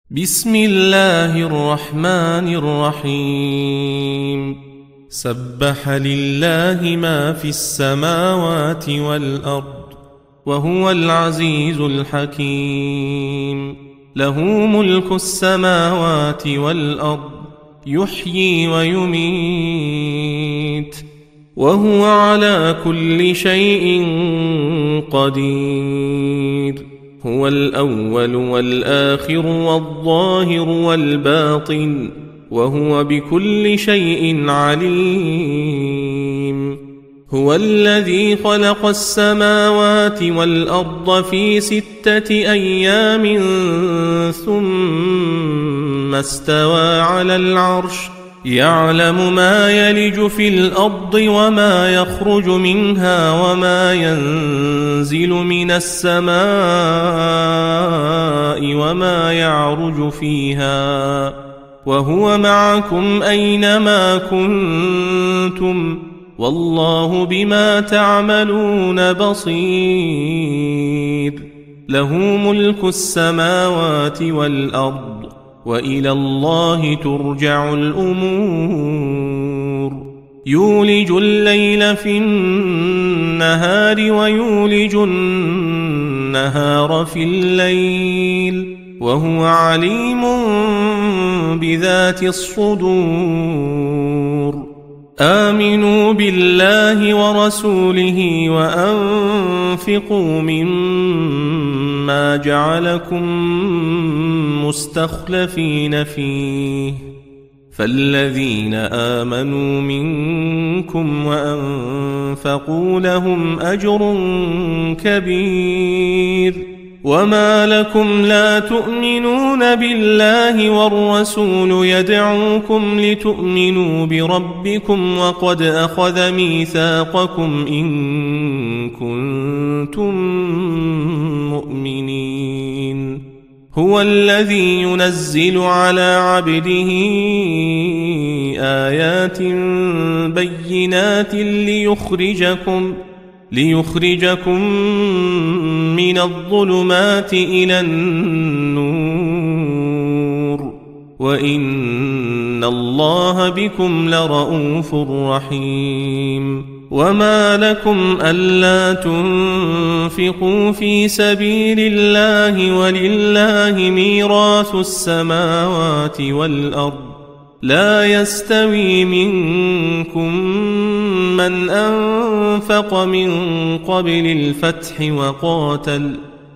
بسم الله الرحمن الرحيم سبح لله ما في السماوات والأرض وهو العزيز الحكيم له ملك السماوات والأرض يحيي ويميت وهو على كل شيء قدير هو الأول والآخر والظاهر والباطن وهو بكل شيء عليم هو الذي خلق السماوات والأرض في 6 أيام ثم استوى على العرش يعلم ما يلج في الأرض وما يخرج منها وما ينزل من السماء وما يعرج فيها وهو معكم أينما كنتم والله بما تعملون بصير له ملك السماوات والأرض وإلى الله ترجع الأمور يولج الليل في النهار ويولج النهار في الليل وهو عليم بذات الصدور آمنوا بالله ورسوله وأنفقوا مما جعلكم مستخلفين فيه فالذين آمنوا منكم وأنفقوا لهم أجر كبير وما لكم لا تؤمنون بالله والرسول يدعوكم لتؤمنوا بربكم وقد أخذ ميثاقكم إن كنتم مؤمنين هو الذي ينزل على عبده آيات بينات ليخرجكم من الظلمات إلى النور وإن الله بكم لرءوف رحيم وما لكم ألا تنفقوا في سبيل الله ولله ميراث السماوات والأرض لا يستوي منكم من أنفق من قبل الفتح وقاتل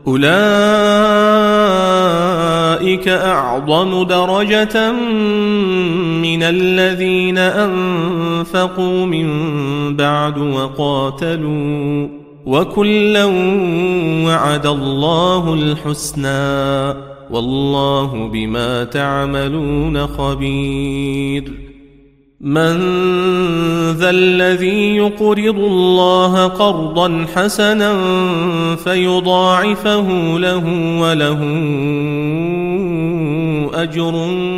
أولئك أعظم درجة من الذين أنفقوا من بعد وقاتلوا وكلا وعد الله الحسنى والله بما تعملون خبير من ذا الذي يقرض الله قرضا حسنا فيضاعفه له وله أجر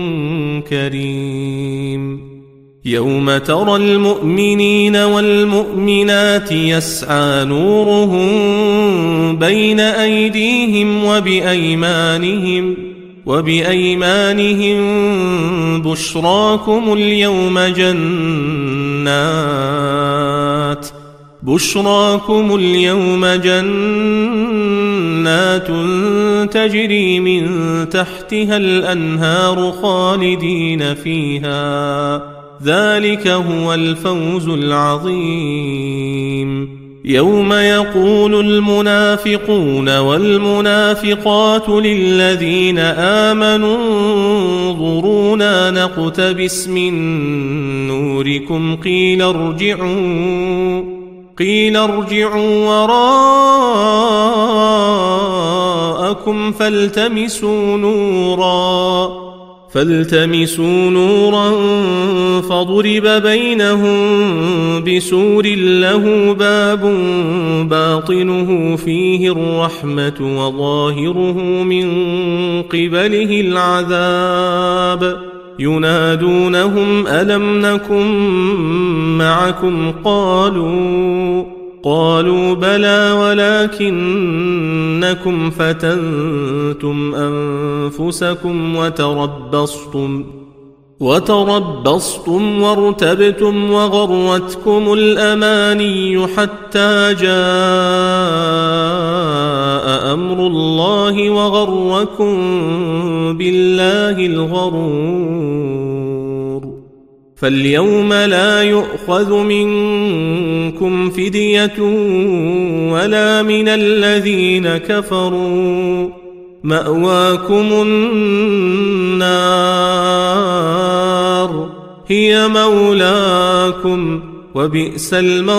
كريم يوم ترى المؤمنين والمؤمنات يسعى نورهم بين أيديهم وبأيمانهم بشراكم اليوم جنات تجري من تحتها الأنهار خالدين فيها ذلك هو الفوز العظيم يوم يقول المنافقون والمنافقات للذين آمنوا انظرونا نقتبس من نوركم قيل ارجعوا وراءكم فالتمسوا نورا فضرب بينهم بسور له باب باطنه فيه الرحمة وظاهره من قبله العذاب ينادونهم ألم نكن معكم قالوا بلى ولكنكم فتنتم أنفسكم وتربصتم وارتبتم وغرتكم الأماني حتى جاء أمر الله وغركم بالله الغرور. فاليوم لا يؤخذ منكم فدية ولا من الذين كفروا، مأواكم النار هي مولاكم وبئس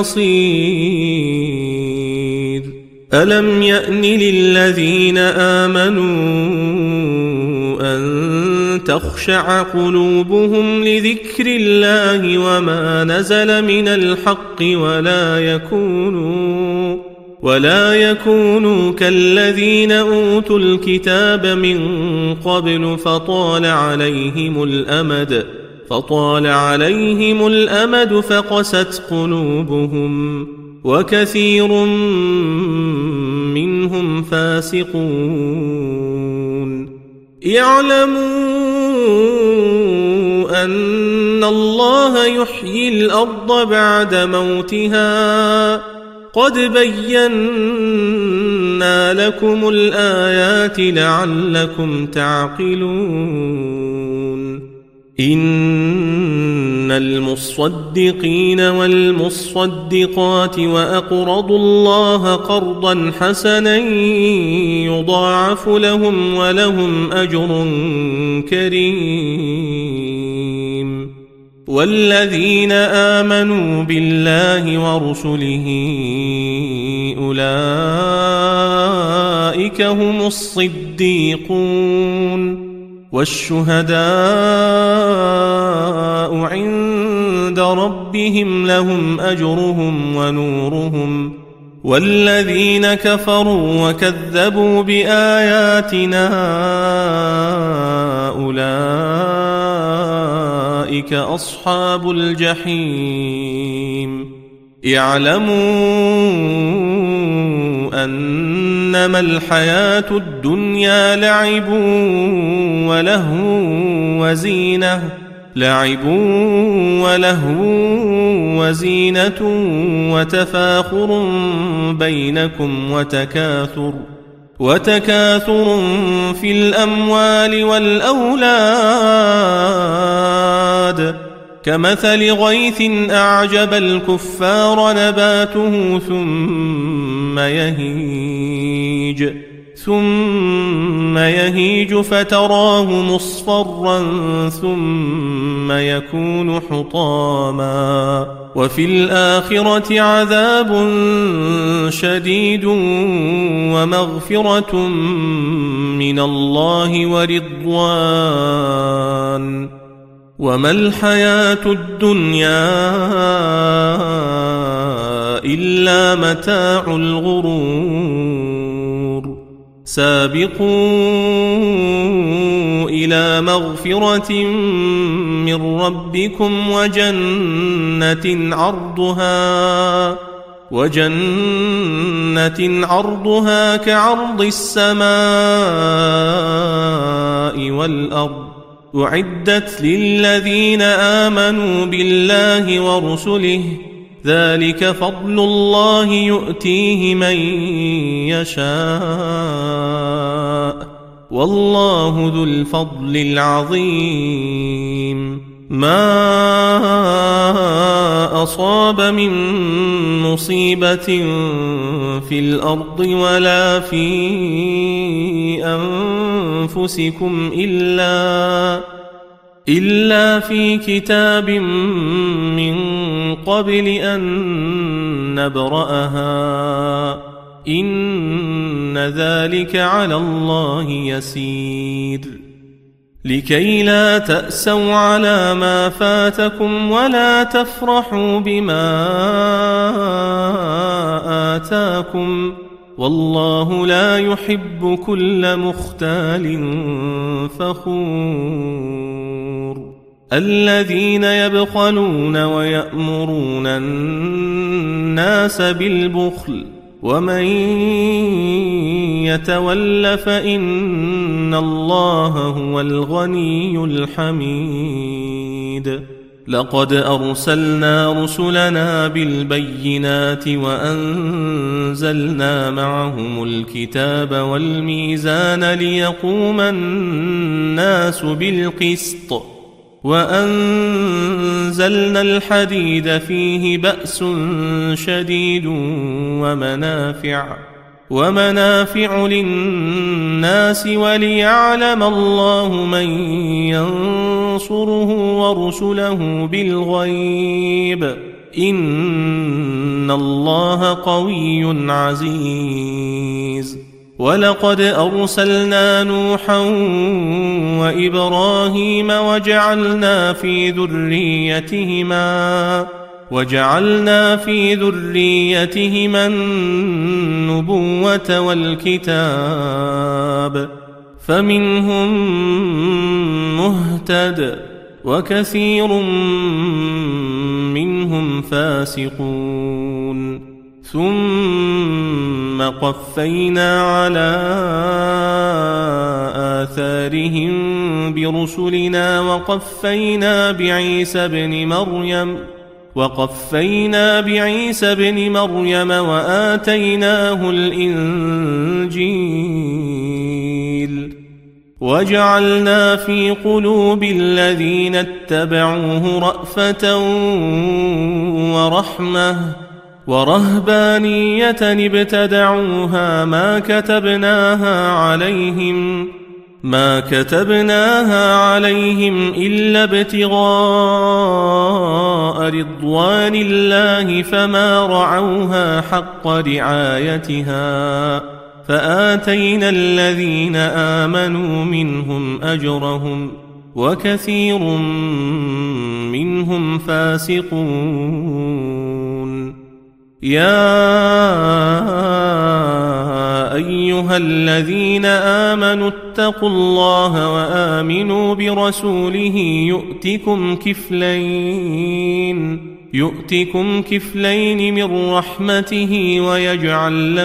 المصير. ألم يأن للذين آمنوا أن تخشع قلوبهم لذكر الله وما نزل من الحق ولا يكونوا كالذين أوتوا الكتاب من قبل فطال عليهم الأمد فقست قلوبهم وكثير منهم فاسقون. اعلموا أن الله يحيي الأرض بعد موتها قد بينا لكم الآيات لعلكم تعقلون. إن المصدقين والمصدقات وأقرضوا الله قرضا حسنا يضاعف لهم ولهم أجر كريم. والذين آمنوا بالله ورسله أولئك هم الصديقون والشهداء عند ربهم لهم أجرهم ونورهم. والذين كفروا وكذبوا بآياتنا أولئك أصحاب الجحيم. اعلموا أنما الحياة الدنيا لعب ولهو وزينة وتفاخر بينكم وتكاثر في الأموال والأولاد كمثل غيث أعجب الكفار نباته ثم يهيج فتراه مصفرا ثم يكون حطاما وفي الآخرة عذاب شديد ومغفرة من الله ورضوان وما الحياة الدنيا إلا متاع الغرور. سابقوا إلى مغفرة من ربكم وجنة عرضها كعرض السماء والأرض أعدت للذين آمنوا بالله ورسله ذلك فضل الله يؤتيه من يشاء والله ذو الفضل العظيم. ما أصاب من مصيبة في الأرض ولا في أنفسكم إلا في كتاب من قبل أن نبرأها إن ذلك على الله يسير. لكي لا تأسوا على ما فاتكم ولا تفرحوا بما آتاكم والله لا يحب كل مختال فخور. الذين يبخلون ويأمرون الناس بالبخل ومن يتول فإن الله هو الغني الحميد لقد أرسلنا رسلنا بالبينات وأنزلنا معهم الكتاب والميزان ليقوم الناس بالقسط وأنزلنا الحديد فيه بأس شديد ومنافع للناس وليعلم الله من ينصره ورسله بالغيب إن الله قوي عزيز ولقد أرسلنا نوحا وإبراهيم وجعلنا في ذريتهما النبوة والكتاب فمنهم مهتد وكثير منهم فاسقون ثم قفينا على آثارهم برسلنا وقفينا بعيسى ابن مريم وآتيناه الإنجيل وجعلنا في قلوب الذين اتبعوه رأفة ورحمة ورهبانية ابتدعوها ما كتبناها عليهم إلا ابتغاء رضوان الله فما رعوها حق رعايتها فآتينا الذين آمنوا منهم أجرهم وكثير منهم فاسقون يا أيها الذين آمنوا اتقوا الله وآمنوا برسوله يؤتكم كفلين من رحمته ويجعل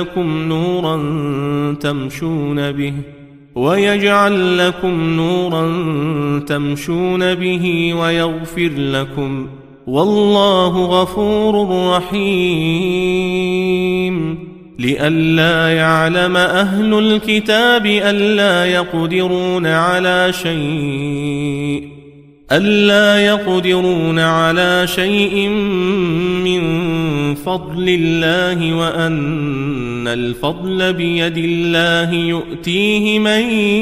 لكم نورا تمشون به ويغفر لكم والله غفور رحيم لئلا يعلم أهل الكتاب ألا يقدرون على شيء من فضل الله وأن الفضل بيد الله يؤتيه من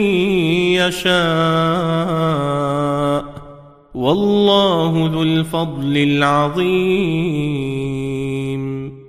يشاء والله ذو الفضل العظيم